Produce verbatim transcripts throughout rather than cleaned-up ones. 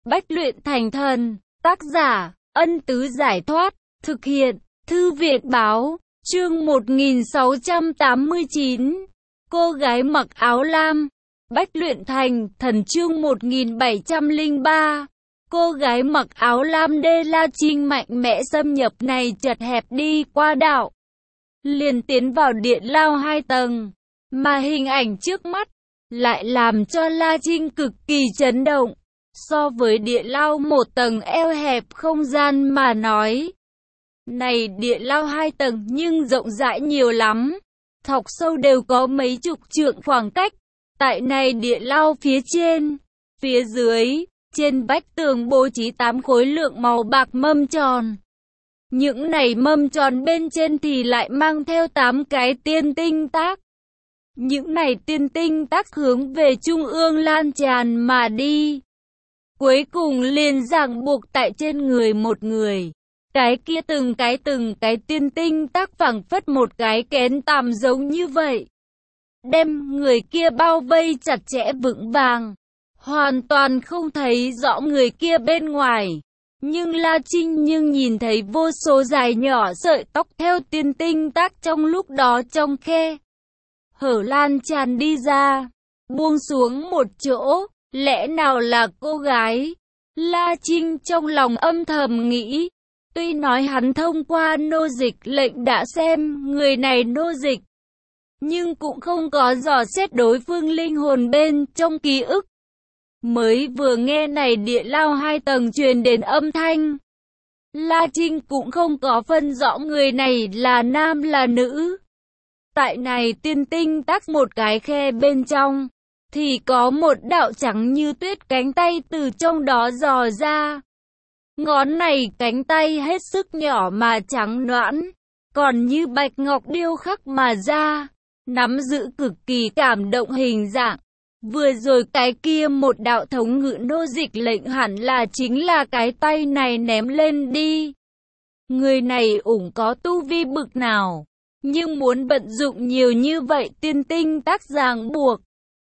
Bách luyện thành thần. Tác giả, Ân Tứ Giải Thoát. Thực hiện, Thư Viện Báo. Chương một nghìn sáu trăm tám mươi chín. Cô gái mặc áo lam. Bách luyện thành thần chương một nghìn bảy trăm lẻ ba. Cô gái mặc áo lam đê La Trinh mạnh mẽ xâm nhập này chật hẹp đi qua đạo. Liền tiến vào điện lao hai tầng. Mà hình ảnh trước mắt lại làm cho La Trinh cực kỳ chấn động. So với địa lao một tầng eo hẹp không gian mà nói, này địa lao hai tầng nhưng rộng rãi nhiều lắm. Thọc sâu đều có mấy chục trượng khoảng cách. Tại này địa lao phía trên, phía dưới, trên vách tường bố trí tám khối lượng màu bạc mâm tròn. Những này mâm tròn bên trên thì lại mang theo tám cái tiên tinh tác. Những này tiên tinh tác hướng về trung ương lan tràn mà đi. Cuối cùng liền ràng buộc tại trên người một người. Cái kia từng cái từng cái tiên tinh tác phảng phất một cái kén tằm giống như vậy. Đem người kia bao vây chặt chẽ vững vàng. Hoàn toàn không thấy rõ người kia bên ngoài. Nhưng La Trinh nhưng nhìn thấy vô số dài nhỏ sợi tóc theo tiên tinh tác trong lúc đó trong khe hở lan tràn đi ra, buông xuống một chỗ. Lẽ nào là cô gái? La Trinh trong lòng âm thầm nghĩ. Tuy nói hắn thông qua nô dịch lệnh đã xem người này nô dịch, nhưng cũng không có dò xét đối phương linh hồn bên trong ký ức. Mới vừa nghe này địa lao hai tầng truyền đến âm thanh, La Trinh cũng không có phân rõ người này là nam là nữ. Tại này tiên tinh tác một cái khe bên trong, thì có một đạo trắng như tuyết cánh tay từ trong đó dò ra. Ngón này cánh tay hết sức nhỏ mà trắng nõn, còn như bạch ngọc điêu khắc mà ra, nắm giữ cực kỳ cảm động hình dạng. Vừa rồi cái kia một đạo thống ngự nô dịch lệnh hẳn là chính là cái tay này ném lên đi. Người này ủng có tu vi bực nào, nhưng muốn vận dụng nhiều như vậy tiên tinh tác ràng buộc.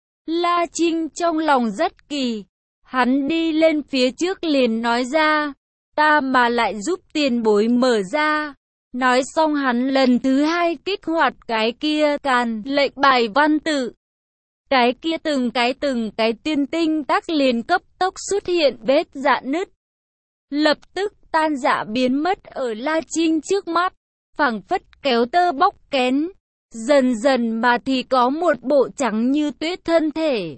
La Trinh trong lòng rất kỳ, hắn đi lên phía trước liền nói ra, ta mà lại giúp tiền bối mở ra. Nói xong hắn lần thứ hai kích hoạt cái kia càn lệnh bài văn tự. Cái kia từng cái từng cái tiên tinh tác liền cấp tốc xuất hiện vết rạn nứt. Lập tức tan rã biến mất ở La Trinh trước mắt, phảng phất kéo tơ bóc kén. Dần dần mà thì có một bộ trắng như tuyết thân thể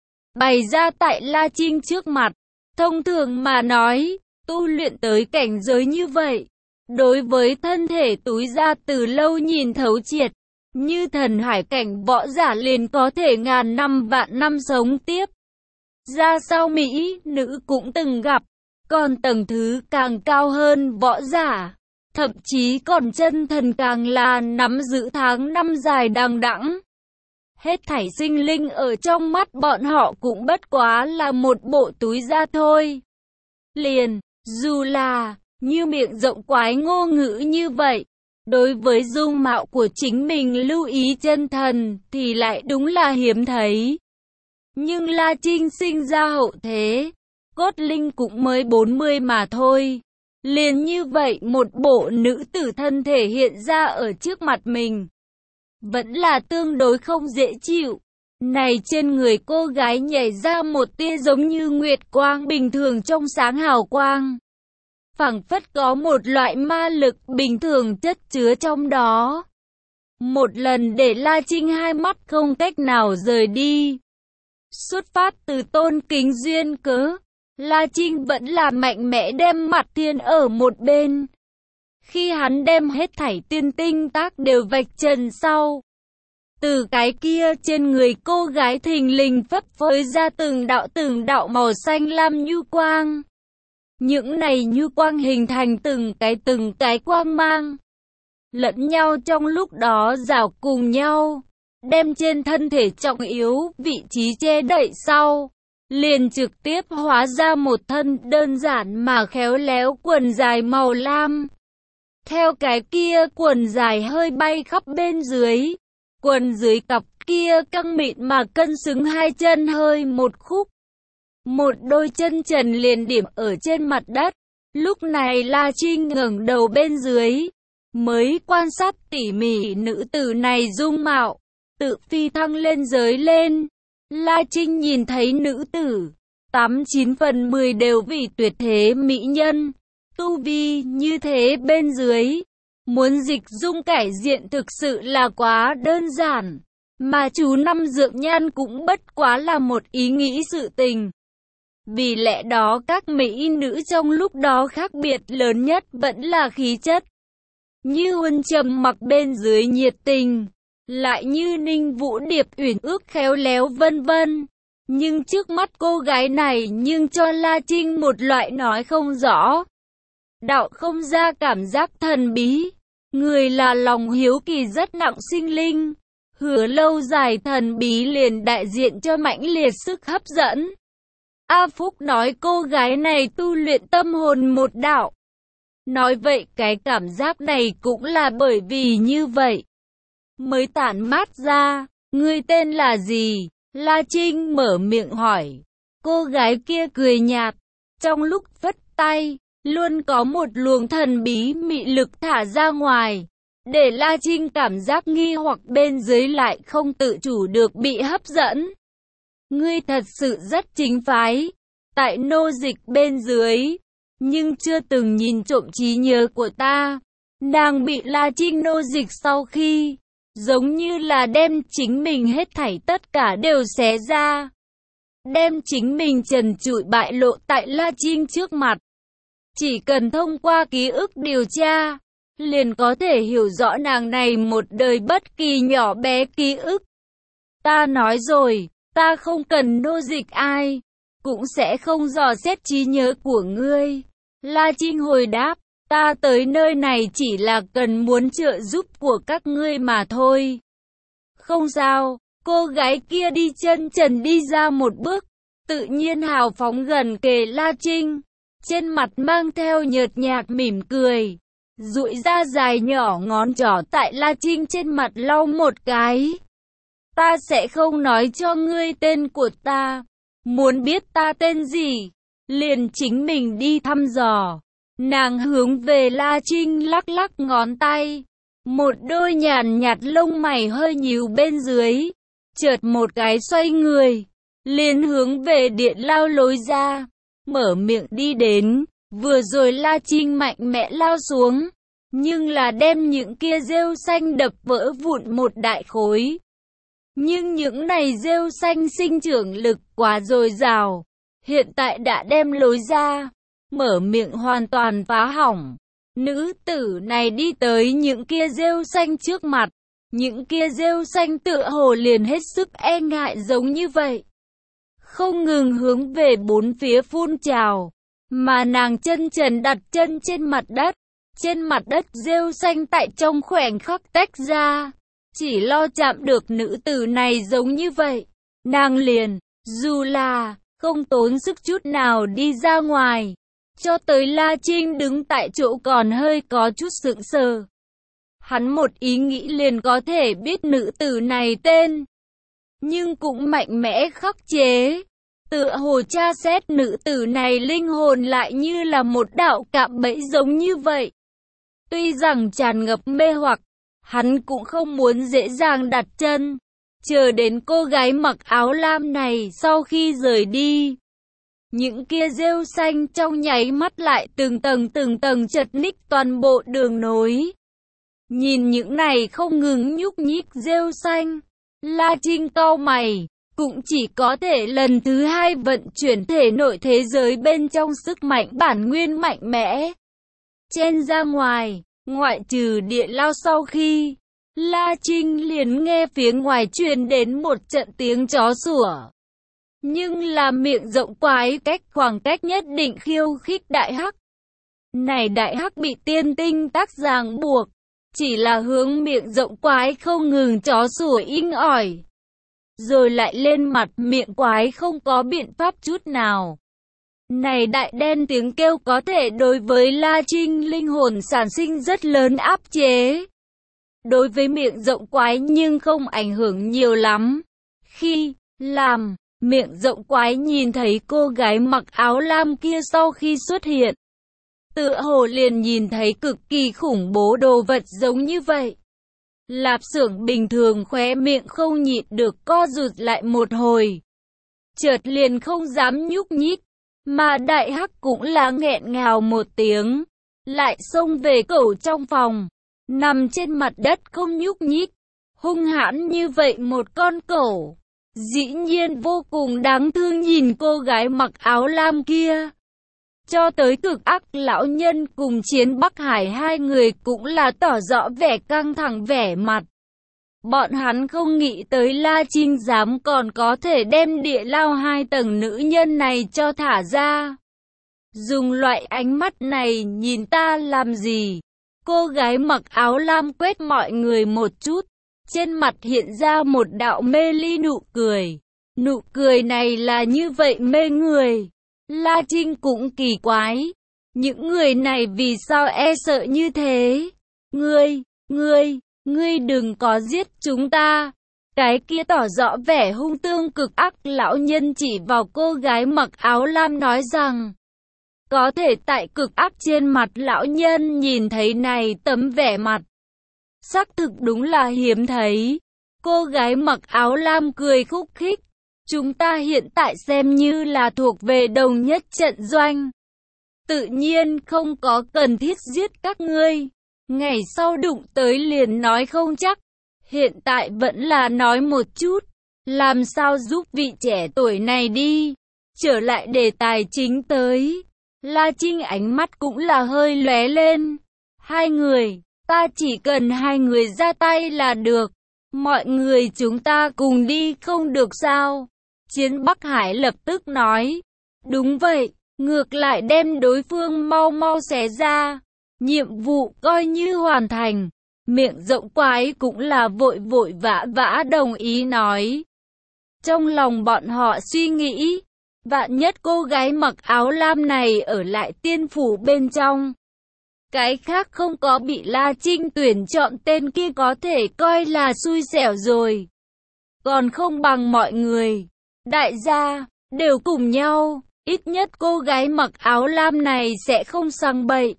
bày ra tại La Trinh trước mặt. Thông thường mà nói, tu luyện tới cảnh giới như vậy, đối với thân thể túi ra từ lâu nhìn thấu triệt, như thần hải cảnh võ giả liền có thể ngàn năm vạn năm sống tiếp. Ra sau Mỹ, nữ cũng từng gặp, còn tầng thứ càng cao hơn võ giả, thậm chí còn chân thần càng là nắm giữ tháng năm dài đằng đẵng. Hết thảy sinh linh ở trong mắt bọn họ cũng bất quá là một bộ túi da thôi. Liền, dù là như miệng rộng quái ngô ngữ như vậy, đối với dung mạo của chính mình lưu ý chân thần thì lại đúng là hiếm thấy. Nhưng La Trinh sinh ra hậu thế, cốt linh cũng mới bốn mươi mà thôi. Liền như vậy một bộ nữ tử thân thể hiện ra ở trước mặt mình, vẫn là tương đối không dễ chịu. Này trên người cô gái nhảy ra một tia giống như nguyệt quang bình thường trong sáng hào quang. Phảng phất có một loại ma lực bình thường chất chứa trong đó. Một lần để La Trinh hai mắt không cách nào rời đi. Xuất phát từ tôn kính duyên cớ, La Trinh vẫn là mạnh mẽ đem mặt thiên ở một bên. Khi hắn đem hết thảy tiên tinh tác đều vạch trần sau, từ cái kia trên người cô gái thình lình phấp phới ra từng đạo từng đạo màu xanh lam nhu quang. Những này nhu quang hình thành từng cái từng cái quang mang, lẫn nhau trong lúc đó rảo cùng nhau, đem trên thân thể trọng yếu vị trí che đậy sau, liền trực tiếp hóa ra một thân đơn giản mà khéo léo quần dài màu lam. Theo cái kia quần dài hơi bay khắp bên dưới, quần dưới cặp kia căng mịn mà cân xứng hai chân hơi một khúc. một đôi chân trần liền điểm ở trên mặt đất. Lúc này La Trinh ngẩng đầu bên dưới, mới quan sát tỉ mỉ nữ tử này dung mạo, tự phi thăng lên giới lên. La Trinh nhìn thấy nữ tử, tám chín phần mười đều vì tuyệt thế mỹ nhân, tu vi như thế bên dưới. Muốn dịch dung cải diện thực sự là quá đơn giản, mà chú năm dượng nhan cũng bất quá là một ý nghĩ sự tình. Vì lẽ đó các mỹ nữ trong lúc đó khác biệt lớn nhất vẫn là khí chất. Như Huân trầm mặc bên dưới nhiệt tình, lại như Ninh Vũ Điệp uyển ước khéo léo vân vân. Nhưng trước mắt cô gái này nhưng cho La Trinh một loại nói không rõ, đạo không ra cảm giác thần bí. Người là lòng hiếu kỳ rất nặng sinh linh, hứa lâu dài thần bí liền đại diện cho mãnh liệt sức hấp dẫn. A Phúc nói cô gái này tu luyện tâm hồn một đạo. Nói vậy cái cảm giác này cũng là bởi vì như vậy mới tản mát ra. Ngươi tên là gì? La Trinh mở miệng hỏi. Cô gái kia cười nhạt, trong lúc vất tay, luôn có một luồng thần bí mị lực thả ra ngoài, để La Trinh cảm giác nghi hoặc bên dưới lại không tự chủ được bị hấp dẫn. Ngươi thật sự rất chính phái, tại nô dịch bên dưới, nhưng chưa từng nhìn trộm trí nhớ của ta. Nàng bị La Trinh nô dịch sau khi, giống như là đem chính mình hết thảy tất cả đều xé ra, đem chính mình trần trụi bại lộ tại La Trinh trước mặt. Chỉ cần thông qua ký ức điều tra, liền có thể hiểu rõ nàng này một đời bất kỳ nhỏ bé ký ức. Ta nói rồi, ta không cần nô dịch ai, cũng sẽ không dò xét trí nhớ của ngươi. La Trinh hồi đáp, ta tới nơi này chỉ là cần muốn trợ giúp của các ngươi mà thôi. Không sao, cô gái kia đi chân trần đi ra một bước, tự nhiên hào phóng gần kề La Trinh, trên mặt mang theo nhợt nhạt mỉm cười, duỗi ra dài nhỏ ngón trỏ tại La Trinh trên mặt lau một cái. Ta sẽ không nói cho ngươi tên của ta, muốn biết ta tên gì, liền chính mình đi thăm dò. Nàng hướng về La Trinh lắc lắc ngón tay, một đôi nhàn nhạt lông mày hơi nhíu bên dưới, chợt một cái xoay người, liền hướng về điện lao lối ra, mở miệng đi đến. Vừa rồi La Trinh mạnh mẽ lao xuống, nhưng là đem những kia rêu xanh đập vỡ vụn một đại khối. Nhưng những này rêu xanh sinh trưởng lực quá dồi dào, hiện tại đã đem lối ra, mở miệng hoàn toàn phá hỏng. Nữ tử này đi tới những kia rêu xanh trước mặt, những kia rêu xanh tựa hồ liền hết sức e ngại giống như vậy, không ngừng hướng về bốn phía phun trào, mà nàng chân trần đặt chân trên mặt đất, trên mặt đất rêu xanh tại trong khoảnh khắc tách ra, chỉ lo chạm được nữ tử này giống như vậy, nàng liền, dù là không tốn sức chút nào đi ra ngoài. Cho tới La Trinh đứng tại chỗ còn hơi có chút sững sờ. Hắn một ý nghĩ liền có thể biết nữ tử này tên, nhưng cũng mạnh mẽ khắc chế. Tựa hồ tra xét nữ tử này linh hồn lại như là một đạo cạm bẫy giống như vậy. Tuy rằng tràn ngập mê hoặc, hắn cũng không muốn dễ dàng đặt chân. Chờ đến cô gái mặc áo lam này sau khi rời đi, những kia rêu xanh trong nháy mắt lại từng tầng từng tầng chật ních toàn bộ đường nối. Nhìn những này không ngừng nhúc nhích rêu xanh, La Trinh cau mày, cũng chỉ có thể lần thứ hai vận chuyển thể nội thế giới bên trong sức mạnh bản nguyên mạnh mẽ. Chen ra ngoài, ngoại trừ địa lao sau khi, La Trinh liền nghe phía ngoài truyền đến một trận tiếng chó sủa. Nhưng là miệng rộng quái cách khoảng cách nhất định khiêu khích đại hắc. Này đại hắc bị tiên tinh tác ràng buộc, chỉ là hướng miệng rộng quái không ngừng chó sủa inh ỏi. Rồi lại lên mặt miệng quái không có biện pháp chút nào. Này đại đen tiếng kêu có thể đối với La Trinh linh hồn sản sinh rất lớn áp chế. Đối với miệng rộng quái nhưng không ảnh hưởng nhiều lắm. Khi làm Miệng rộng quái nhìn thấy cô gái mặc áo lam kia sau khi xuất hiện. Tựa hồ liền nhìn thấy cực kỳ khủng bố đồ vật giống như vậy. Lạp Xưởng bình thường khóe miệng không nhịn được co rụt lại một hồi. Chợt liền không dám nhúc nhích, mà Đại Hắc cũng là nghẹn ngào một tiếng, lại xông về cẩu trong phòng, nằm trên mặt đất không nhúc nhích. Hung hãn như vậy một con cẩu, dĩ nhiên vô cùng đáng thương nhìn cô gái mặc áo lam kia. Cho tới Cực Ác lão nhân cùng Chiến Bắc Hải hai người cũng là tỏ rõ vẻ căng thẳng vẻ mặt. Bọn hắn không nghĩ tới La Trinh dám còn có thể đem địa lao hai tầng nữ nhân này cho thả ra. Dùng loại ánh mắt này nhìn ta làm gì? Cô gái mặc áo lam quét mọi người một chút, trên mặt hiện ra một đạo mê ly nụ cười. Nụ cười này là như vậy mê người. La Trinh cũng kỳ quái, những người này vì sao e sợ như thế? Ngươi, ngươi, ngươi đừng có giết chúng ta. Cái kia tỏ rõ vẻ hung tương Cực Ác lão nhân chỉ vào cô gái mặc áo lam nói rằng, có thể tại Cực Ác trên mặt lão nhân nhìn thấy này tấm vẻ mặt. Xác thực đúng là hiếm thấy. Cô gái mặc áo lam cười khúc khích. Chúng ta hiện tại xem như là thuộc về đồng nhất trận doanh. Tự nhiên không có cần thiết giết các ngươi. Ngày sau đụng tới liền nói không chắc. Hiện tại vẫn là nói một chút. Làm sao giúp vị trẻ tuổi này đi. Trở lại đề tài chính tới. La Trinh ánh mắt cũng là hơi lóe lên. Hai người, ta chỉ cần hai người ra tay là được. Mọi người chúng ta cùng đi không được sao? Chiến Bắc Hải lập tức nói. Đúng vậy, ngược lại đem đối phương mau mau xé ra. Nhiệm vụ coi như hoàn thành. Miệng rộng quái cũng là vội vội vã vã đồng ý nói. Trong lòng bọn họ suy nghĩ, vạn nhất cô gái mặc áo lam này ở lại tiên phủ bên trong. Cái khác không có bị La Trinh tuyển chọn tên kia có thể coi là xui xẻo rồi. Còn không bằng mọi người. Đại gia, đều cùng nhau, ít nhất cô gái mặc áo lam này sẽ không sang bậy.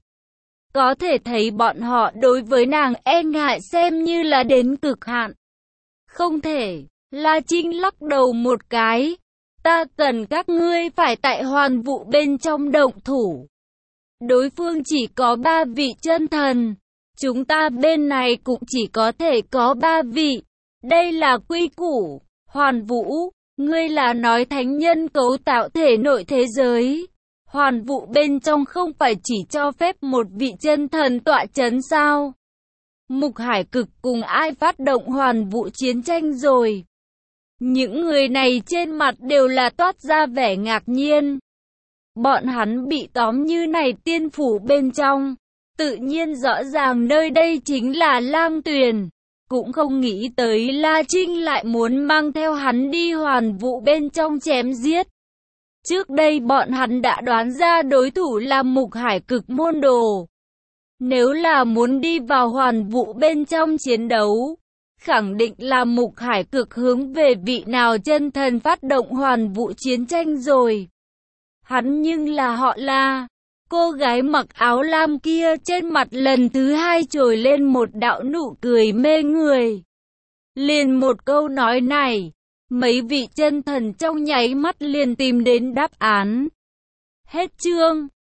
Có thể thấy bọn họ đối với nàng e ngại xem như là đến cực hạn. Không thể, La Trinh lắc đầu một cái. Ta cần các ngươi phải tại Hoàn Vũ bên trong động thủ. Đối phương chỉ có ba vị chân thần. Chúng ta bên này cũng chỉ có thể có ba vị. Đây là quy củ. Hoàn Vũ, ngươi là nói thánh nhân cấu tạo thể nội thế giới. Hoàn Vũ bên trong không phải chỉ cho phép một vị chân thần tọa chấn sao? Mục Hải Cực cùng ai phát động Hoàn Vũ chiến tranh rồi? Những người này trên mặt đều là toát ra vẻ ngạc nhiên. Bọn hắn bị tóm như này tiên phủ bên trong. Tự nhiên rõ ràng nơi đây chính là Lang Tuyền. Cũng không nghĩ tới La Trinh lại muốn mang theo hắn đi Hoàn Vũ bên trong chém giết. Trước đây bọn hắn đã đoán ra đối thủ là Mục Hải Cực môn đồ. Nếu là muốn đi vào Hoàn Vũ bên trong chiến đấu, khẳng định là Mục Hải Cực hướng về vị nào chân thần phát động Hoàn Vũ chiến tranh rồi. Hắn nhưng là họ La. Cô gái mặc áo lam kia trên mặt lần thứ hai trồi lên một đạo nụ cười mê người. Liền một câu nói này, mấy vị chân thần trong nháy mắt liền tìm đến đáp án. Hết chương.